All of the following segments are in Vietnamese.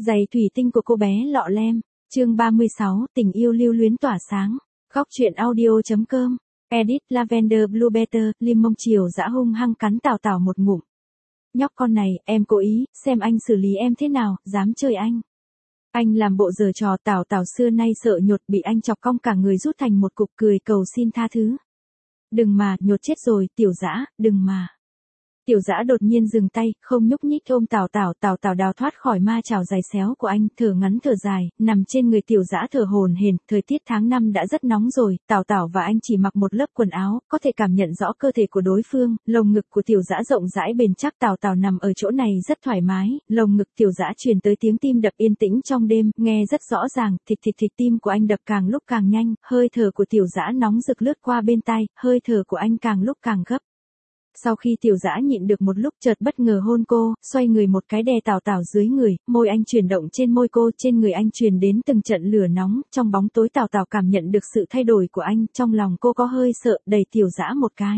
Giày thủy tinh của cô bé lọ lem, chương 36, tình yêu lưu luyến tỏa sáng. Góc truyện audio.com, edit Lavender Blue Better, Limông chiều dã hung hăng cắn Tào Tào một ngụm. Nhóc con này, em cố ý, xem anh xử lý em thế nào, dám chơi anh. Anh làm bộ giở trò. Tào Tào xưa nay sợ nhột, bị anh chọc cong cả người rút thành một cục, cười cầu xin tha thứ. Đừng mà, nhột chết rồi, Tiểu Dã, đừng mà. Tiểu Dã đột nhiên dừng tay, không nhúc nhích ôm Tào Tào. Tào Tào đào thoát khỏi ma chảo dài xéo của anh, thở ngắn thở dài, nằm trên người Tiểu Dã thở hổn hển. Thời tiết tháng 5 đã rất nóng rồi, Tào Tào và anh chỉ mặc một lớp quần áo, có thể cảm nhận rõ cơ thể của đối phương. Lồng ngực của Tiểu Dã rộng rãi bền chắc, Tào Tào nằm ở chỗ này rất thoải mái. Lồng ngực Tiểu Dã truyền tới tiếng tim đập yên tĩnh trong đêm, nghe rất rõ ràng. Thịch thịch thịch, tim của anh đập càng lúc càng nhanh, hơi thở của Tiểu Dã nóng rực lướt qua bên tai, hơi thở của anh càng lúc càng gấp. Sau khi Tiểu Dã nhịn được một lúc, chợt bất ngờ hôn cô, xoay người một cái đè Tào Tào dưới người, môi anh chuyển động trên môi cô, trên người anh truyền đến từng trận lửa nóng. Trong bóng tối Tào Tào cảm nhận được sự thay đổi của anh, trong lòng cô có hơi sợ, đẩy Tiểu Dã một cái.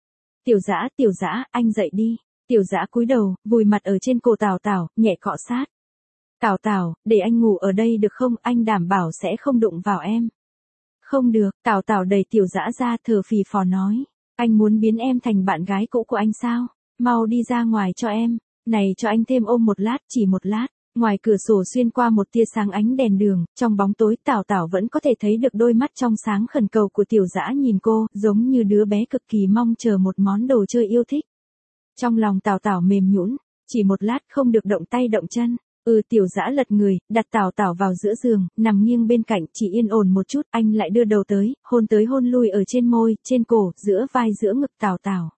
Tiểu Dã, anh dậy đi. Tiểu Dã cúi đầu, vùi mặt ở trên cổ Tào Tào, nhẹ cọ sát. Tào Tào, để anh ngủ ở đây được không, anh đảm bảo sẽ không đụng vào em. Không được. Tào Tào đẩy Tiểu Dã ra, thở phì phò nói. Anh muốn biến em thành bạn gái cũ của anh sao? Mau đi ra ngoài cho em. Này, cho anh thêm ôm một lát, chỉ một lát. Ngoài cửa sổ xuyên qua một tia sáng ánh đèn đường, trong bóng tối Tào Tào vẫn có thể thấy được đôi mắt trong sáng khẩn cầu của Tiểu Dã nhìn cô, giống như đứa bé cực kỳ mong chờ một món đồ chơi yêu thích. Trong lòng Tào Tào mềm nhũn, chỉ một lát, không được động tay động chân. Tiểu Dã lật người, đặt Tào Tào vào giữa giường, nằm nghiêng bên cạnh, chỉ yên ổn một chút, anh lại đưa đầu tới hôn lui ở trên môi, trên cổ, giữa vai, giữa ngực Tào Tào.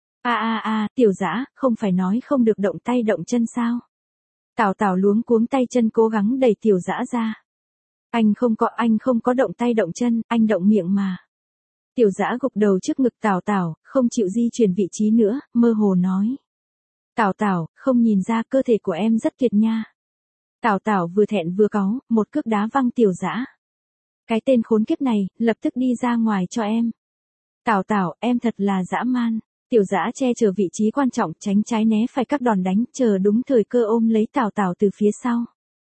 Tiểu Dã, không phải nói không được động tay động chân sao? Tào Tào luống cuống tay chân cố gắng đẩy Tiểu Dã ra. Anh không có động tay động chân, anh động miệng mà. Tiểu Dã gục đầu trước ngực Tào Tào, không chịu di chuyển vị trí nữa, mơ hồ nói. Tào Tào, không nhìn ra cơ thể của em rất kiệt nha. Tào Tào vừa thẹn vừa cáu, một cước đá văng Tiểu Dã. Cái tên khốn kiếp này, lập tức đi ra ngoài cho em. Tào Tào, em thật là dã man. Tiểu Dã che chở vị trí quan trọng, tránh trái né phải các đòn đánh, chờ đúng thời cơ ôm lấy Tào Tào từ phía sau.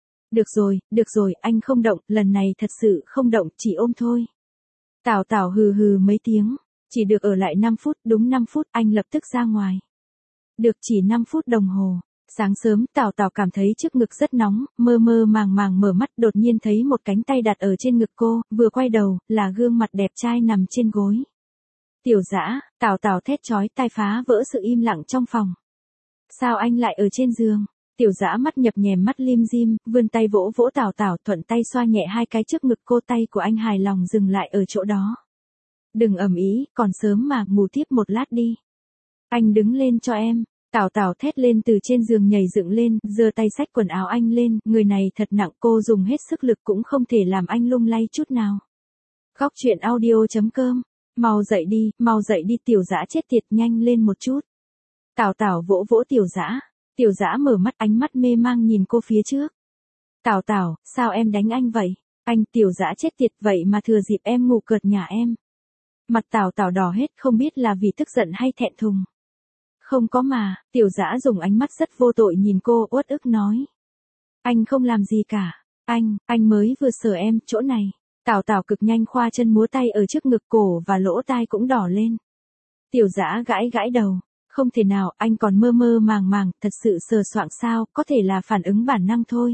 Được rồi, anh không động, lần này thật sự không động, chỉ ôm thôi. Tào Tào hừ hừ mấy tiếng, chỉ được ở lại 5 phút, đúng 5 phút, anh lập tức ra ngoài. Được chỉ 5 phút đồng hồ. Sáng sớm, Tào Tào cảm thấy trước ngực rất nóng, mơ mơ màng màng mở mắt, đột nhiên thấy một cánh tay đặt ở trên ngực cô, vừa quay đầu, là gương mặt đẹp trai nằm trên gối. Tiểu Dã, Tào Tào thét chói tai phá vỡ sự im lặng trong phòng. Sao anh lại ở trên giường? Tiểu Dã mắt nhập nhèm, mắt lim dim, vươn tay vỗ vỗ Tào Tào, thuận tay xoa nhẹ hai cái trước ngực cô, tay của anh hài lòng dừng lại ở chỗ đó. Đừng ầm ĩ, còn sớm mà, ngủ tiếp một lát đi. Anh đứng lên cho em. Tào Tào thét lên, từ trên giường nhảy dựng lên, giơ tay xách quần áo anh lên, người này thật nặng, cô dùng hết sức lực cũng không thể làm anh lung lay chút nào. Góc truyện audio.com, mau dậy đi Tiểu Dã chết tiệt, nhanh lên một chút. Tào Tào vỗ vỗ Tiểu Dã. Tiểu Dã mở mắt, ánh mắt mê mang nhìn cô phía trước. Tào Tào, sao em đánh anh vậy? Anh, Tiểu Dã chết tiệt, vậy mà thừa dịp em ngủ cợt nhà em. Mặt Tào Tào đỏ hết, không biết là vì tức giận hay thẹn thùng. Không có mà. Tiểu Dã dùng ánh mắt rất vô tội nhìn cô, uất ức nói. Anh không làm gì cả. Anh mới vừa sờ em, chỗ này. Tào Tào cực nhanh khoa chân múa tay ở trước ngực, cổ và lỗ tai cũng đỏ lên. Tiểu Dã gãi đầu. Không thể nào, anh còn mơ mơ màng màng, thật sự sờ soạng sao, có thể là phản ứng bản năng thôi.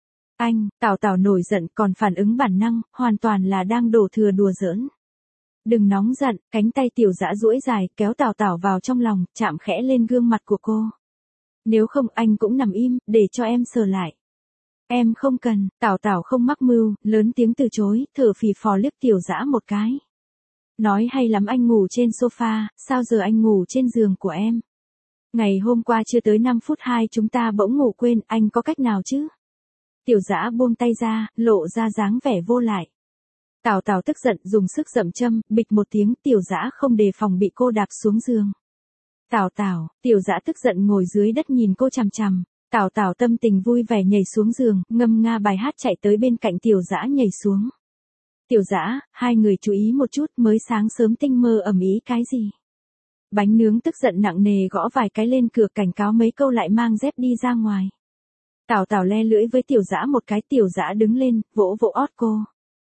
Tào Tào nổi giận, còn phản ứng bản năng, hoàn toàn là đang đổ thừa đùa giỡn. Đừng nóng giận, cánh tay Tiểu Dã duỗi dài, kéo Tào Tào vào trong lòng, chạm khẽ lên gương mặt của cô. Nếu không, anh cũng nằm im, để cho em sờ lại. Em không cần. Tào Tào không mắc mưu, lớn tiếng từ chối, thở phì phò liếc Tiểu Dã một cái. Nói hay lắm, anh ngủ trên sofa, sao giờ anh ngủ trên giường của em? Ngày hôm qua chưa tới 5 phút hai chúng ta bỗng ngủ quên, anh có cách nào chứ? Tiểu Dã buông tay ra, lộ ra dáng vẻ vô lại. Tào Tào tức giận, dùng sức dậm châm, bịch một tiếng, Tiểu Dã không đề phòng bị cô đạp xuống giường. Tào Tào, Tiểu Dã tức giận ngồi dưới đất nhìn cô chằm chằm. Tào Tào tâm tình vui vẻ nhảy xuống giường, ngâm nga bài hát chạy tới bên cạnh Tiểu Dã nhảy xuống. Tiểu Dã, hai người chú ý một chút, mới sáng sớm tinh mơ ầm ĩ cái gì? Bánh nướng tức giận nặng nề gõ vài cái lên cửa, cảnh cáo mấy câu lại mang dép đi ra ngoài. Tào Tào le lưỡi với Tiểu Dã một cái, Tiểu Dã đứng lên, vỗ vỗ ót cô.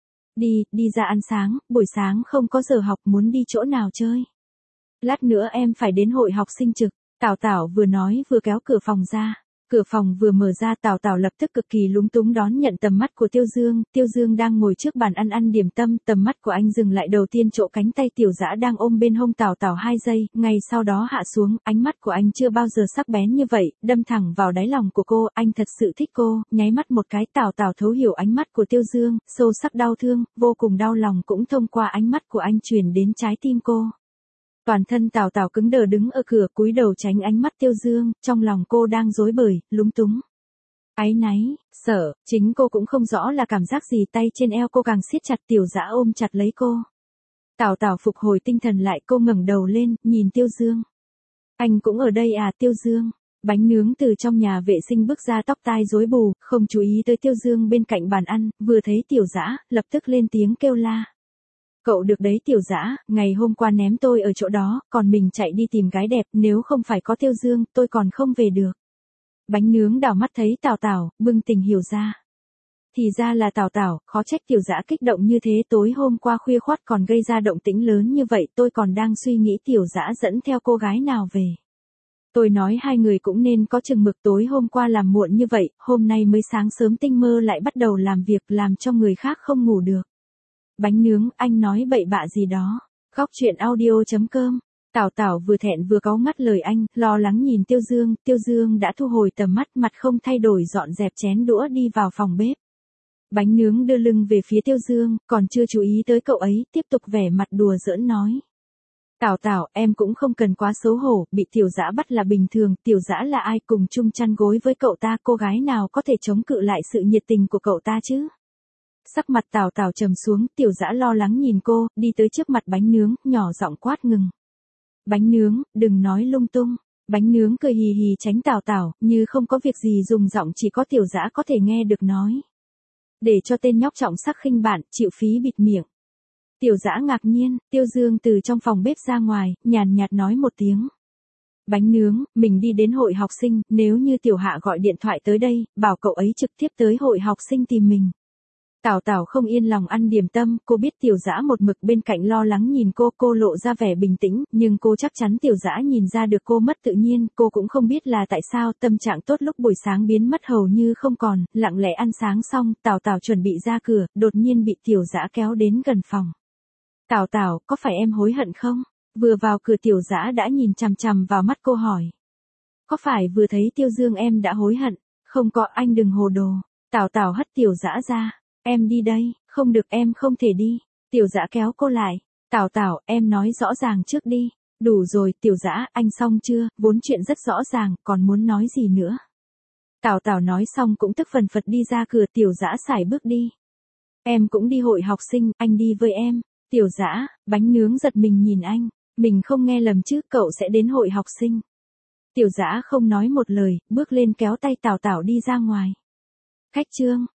Đi ra ăn sáng, buổi sáng không có giờ học, muốn đi chỗ nào chơi. Lát nữa em phải đến hội học sinh trực. Tào Tào vừa nói vừa kéo cửa phòng ra. Cửa phòng vừa mở ra, Tào Tào lập tức cực kỳ lúng túng đón nhận tầm mắt của Tiêu Dương. Tiêu Dương đang ngồi trước bàn ăn điểm tâm, tầm mắt của anh dừng lại đầu tiên chỗ cánh tay Tiểu Dã đang ôm bên hông Tào Tào 2 giây, ngay sau đó hạ xuống, ánh mắt của anh chưa bao giờ sắc bén như vậy, đâm thẳng vào đáy lòng của cô, anh thật sự thích cô, nháy mắt một cái. Tào Tào thấu hiểu ánh mắt của Tiêu Dương, sâu sắc đau thương, vô cùng đau lòng cũng thông qua ánh mắt của anh truyền đến trái tim cô. Toàn thân Tào Tào cứng đờ đứng ở cửa, cúi đầu tránh ánh mắt Tiêu Dương, trong lòng cô đang rối bời, lúng túng. Áy náy, sợ, chính cô cũng không rõ là cảm giác gì, tay trên eo cô càng siết chặt, Tiểu Dã ôm chặt lấy cô. Tào Tào phục hồi tinh thần lại, cô ngẩng đầu lên, nhìn Tiêu Dương. Anh cũng ở đây à? Tiêu Dương. Bánh nướng từ trong nhà vệ sinh bước ra, tóc tai rối bù, không chú ý tới Tiêu Dương bên cạnh bàn ăn, vừa thấy Tiểu Dã, lập tức lên tiếng kêu la. Cậu được đấy Tiểu Dã, ngày hôm qua ném tôi ở chỗ đó, còn mình chạy đi tìm gái đẹp, nếu không phải có Tiêu Dương, tôi còn không về được. Bánh nướng đảo mắt thấy Tào Tào, bừng tỉnh hiểu ra. Thì ra là Tào Tào, khó trách Tiểu Dã kích động như thế, tối hôm qua khuya khoắt còn gây ra động tĩnh lớn như vậy, tôi còn đang suy nghĩ Tiểu Dã dẫn theo cô gái nào về. Tôi nói hai người cũng nên có chừng mực, tối hôm qua làm muộn như vậy, hôm nay mới sáng sớm tinh mơ lại bắt đầu làm việc, làm cho người khác không ngủ được. Bánh nướng, anh nói bậy bạ gì đó. Góc truyện audio.com. Tào Tào vừa thẹn vừa cáu ngắt lời anh, lo lắng nhìn Tiêu Dương đã thu hồi tầm mắt, mặt không thay đổi dọn dẹp chén đũa đi vào phòng bếp. Bánh nướng đưa lưng về phía Tiêu Dương, còn chưa chú ý tới cậu ấy, tiếp tục vẻ mặt đùa giỡn nói. Tào Tào, em cũng không cần quá xấu hổ, bị Tiểu Dã bắt là bình thường, Tiểu Dã là ai, cùng chung chăn gối với cậu ta, cô gái nào có thể chống cự lại sự nhiệt tình của cậu ta chứ? Sắc mặt Tào Tào trầm xuống, Tiểu Dã lo lắng nhìn cô, đi tới trước mặt bánh nướng, nhỏ giọng quát ngừng. Bánh nướng, đừng nói lung tung. Bánh nướng cười hì hì tránh Tào Tào, như không có việc gì, dùng giọng chỉ có Tiểu Dã có thể nghe được nói. Để cho tên nhóc trọng sắc khinh bạn, chịu phí bịt miệng. Tiểu Dã ngạc nhiên, Tiêu Dương từ trong phòng bếp ra ngoài, nhàn nhạt nói một tiếng. Bánh nướng, mình đi đến hội học sinh, nếu như Tiểu Hạ gọi điện thoại tới đây, bảo cậu ấy trực tiếp tới hội học sinh tìm mình. Tào Tào không yên lòng ăn điểm tâm, cô biết Tiểu Dã một mực bên cạnh lo lắng nhìn cô lộ ra vẻ bình tĩnh, nhưng cô chắc chắn Tiểu Dã nhìn ra được cô mất tự nhiên, cô cũng không biết là tại sao, tâm trạng tốt lúc buổi sáng biến mất hầu như không còn, lặng lẽ ăn sáng xong, Tào Tào chuẩn bị ra cửa, đột nhiên bị Tiểu Dã kéo đến gần phòng. Tào Tào, có phải em hối hận không? Vừa vào cửa Tiểu Dã đã nhìn chằm chằm vào mắt cô hỏi. Có phải vừa thấy Tiêu Dương em đã hối hận? Không có, anh đừng hồ đồ. Tào Tào hất Tiểu Dã ra. Em đi đây, không được, em không thể đi. Tiểu Dã kéo cô lại. Tào Tào, em nói rõ ràng trước đi. Đủ rồi, Tiểu Dã, anh xong chưa, vốn chuyện rất rõ ràng, còn muốn nói gì nữa. Tào Tào nói xong cũng tức phần phật đi ra cửa, Tiểu Dã sải bước đi. Em cũng đi hội học sinh, anh đi với em. Tiểu Dã, bánh nướng giật mình nhìn anh. Mình không nghe lầm chứ, cậu sẽ đến hội học sinh. Tiểu Dã không nói một lời, bước lên kéo tay Tào Tào đi ra ngoài. Khách trương.